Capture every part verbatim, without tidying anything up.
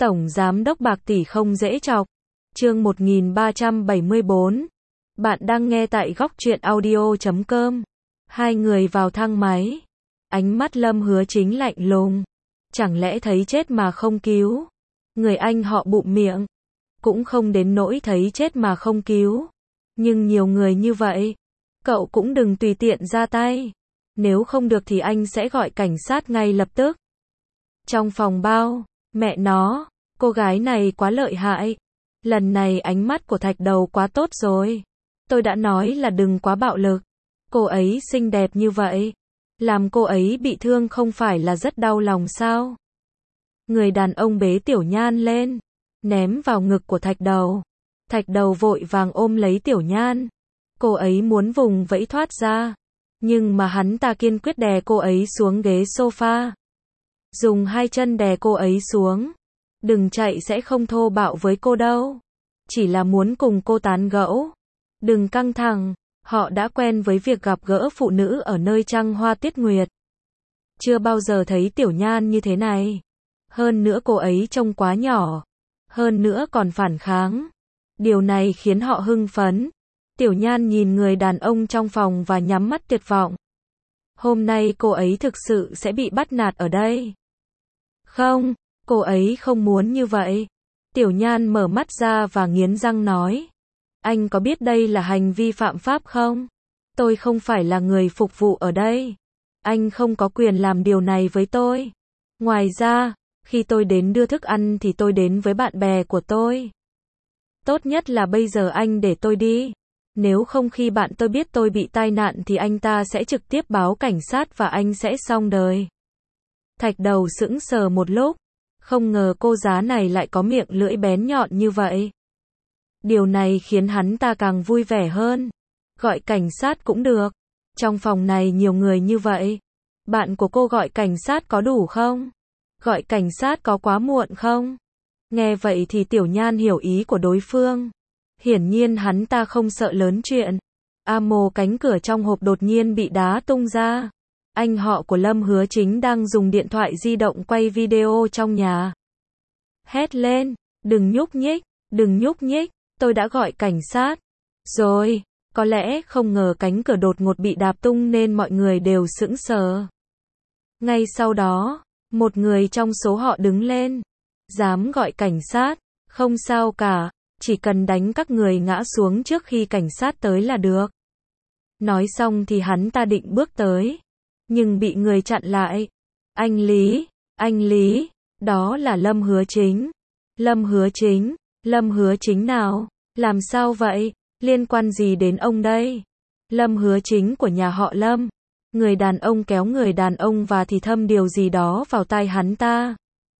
Tổng giám đốc bạc tỷ không dễ chọc. Chương một nghìn ba trăm bảy mươi bốn. Bạn đang nghe tại góc truyện audio chấm com. Hai người vào thang máy. Ánh mắt Lâm Hứa Chính lạnh lùng. Chẳng lẽ thấy chết mà không cứu? Người anh họ bụm miệng. Cũng không đến nỗi thấy chết mà không cứu. Nhưng nhiều người như vậy, cậu cũng đừng tùy tiện ra tay. Nếu không được thì anh sẽ gọi cảnh sát ngay lập tức. Trong phòng bao, mẹ nó, cô gái này quá lợi hại. Lần này ánh mắt của Thạch Đầu quá tốt rồi. Tôi đã nói là đừng quá bạo lực. Cô ấy xinh đẹp như vậy. Làm cô ấy bị thương không phải là rất đau lòng sao? Người đàn ông bế Tiểu Nhan lên, ném vào ngực của Thạch Đầu. Thạch Đầu vội vàng ôm lấy Tiểu Nhan. Cô ấy muốn vùng vẫy thoát ra. Nhưng mà hắn ta kiên quyết đè cô ấy xuống ghế sofa. Dùng hai chân đè cô ấy xuống. Đừng chạy, sẽ không thô bạo với cô đâu. Chỉ là muốn cùng cô tán gẫu. Đừng căng thẳng, họ đã quen với việc gặp gỡ phụ nữ ở nơi trăng hoa tiết nguyệt. Chưa bao giờ thấy Tiểu Nhan như thế này. Hơn nữa cô ấy trông quá nhỏ. Hơn nữa còn phản kháng. Điều này khiến họ hưng phấn. Tiểu Nhan nhìn người đàn ông trong phòng và nhắm mắt tuyệt vọng. Hôm nay cô ấy thực sự sẽ bị bắt nạt ở đây. Không, cô ấy không muốn như vậy. Tiểu Nhan mở mắt ra và nghiến răng nói. Anh có biết đây là hành vi phạm pháp không? Tôi không phải là người phục vụ ở đây. Anh không có quyền làm điều này với tôi. Ngoài ra, khi tôi đến đưa thức ăn thì tôi đến với bạn bè của tôi. Tốt nhất là bây giờ anh để tôi đi. Nếu không khi bạn tôi biết tôi bị tai nạn thì anh ta sẽ trực tiếp báo cảnh sát và anh sẽ xong đời. Thạch Đầu sững sờ một lúc. Không ngờ cô giá này lại có miệng lưỡi bén nhọn như vậy. Điều này khiến hắn ta càng vui vẻ hơn. Gọi cảnh sát cũng được. Trong phòng này nhiều người như vậy. Bạn của cô gọi cảnh sát có đủ không? Gọi cảnh sát có quá muộn không? Nghe vậy thì Tiểu Nhan hiểu ý của đối phương. Hiển nhiên hắn ta không sợ lớn chuyện. Amo, cánh cửa trong hộp đột nhiên bị đá tung ra. Anh họ của Lâm Hứa Chính đang dùng điện thoại di động quay video trong nhà. Hét lên, đừng nhúc nhích, đừng nhúc nhích, tôi đã gọi cảnh sát. Rồi, có lẽ không ngờ cánh cửa đột ngột bị đạp tung nên mọi người đều sững sờ. Ngay sau đó, một người trong số họ đứng lên. Dám gọi cảnh sát, không sao cả, chỉ cần đánh các người ngã xuống trước khi cảnh sát tới là được. Nói xong thì hắn ta định bước tới. Nhưng bị người chặn lại. Anh Lý, anh Lý, đó là Lâm Hứa Chính. Lâm Hứa Chính, Lâm Hứa Chính nào? Làm sao vậy? Liên quan gì đến ông đây? Lâm Hứa Chính của nhà họ Lâm. Người đàn ông kéo người đàn ông và thì thầm điều gì đó vào tai hắn ta.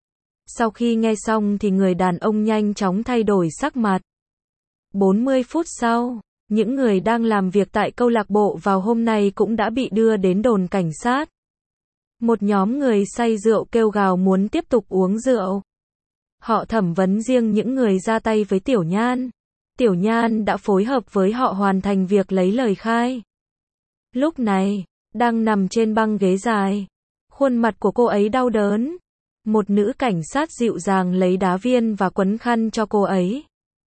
Sau khi nghe xong thì người đàn ông nhanh chóng thay đổi sắc mặt. bốn mươi phút sau, những người đang làm việc tại câu lạc bộ vào hôm nay cũng đã bị đưa đến đồn cảnh sát. Một nhóm người say rượu kêu gào muốn tiếp tục uống rượu. Họ thẩm vấn riêng những người ra tay với Tiểu Nhan. Tiểu Nhan đã phối hợp với họ hoàn thành việc lấy lời khai. Lúc này, đang nằm trên băng ghế dài. Khuôn mặt của cô ấy đau đớn. Một nữ cảnh sát dịu dàng lấy đá viên và quấn khăn cho cô ấy.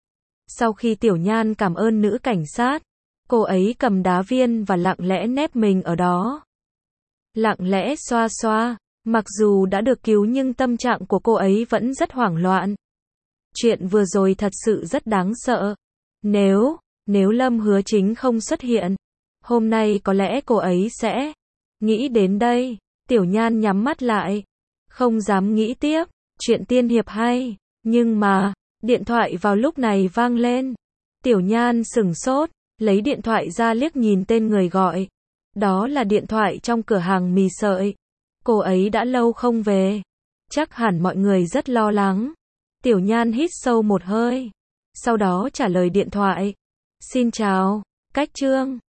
Sau khi Tiểu Nhan cảm ơn nữ cảnh sát, cô ấy cầm đá viên và lặng lẽ nép mình ở đó. Lặng lẽ xoa xoa, mặc dù đã được cứu nhưng tâm trạng của cô ấy vẫn rất hoảng loạn. Chuyện vừa rồi thật sự rất đáng sợ. Nếu, nếu Lâm Hứa Chính không xuất hiện, hôm nay có lẽ cô ấy sẽ... Nghĩ đến đây, Tiểu Nhan nhắm mắt lại. Không dám nghĩ tiếp, chuyện tiên hiệp hay, nhưng mà... Điện thoại vào lúc này vang lên. Tiểu Nhan sửng sốt, lấy điện thoại ra liếc nhìn tên người gọi. Đó là điện thoại trong cửa hàng mì sợi. Cô ấy đã lâu không về. Chắc hẳn mọi người rất lo lắng. Tiểu Nhan hít sâu một hơi. Sau đó trả lời điện thoại. Xin chào, Cách Trương.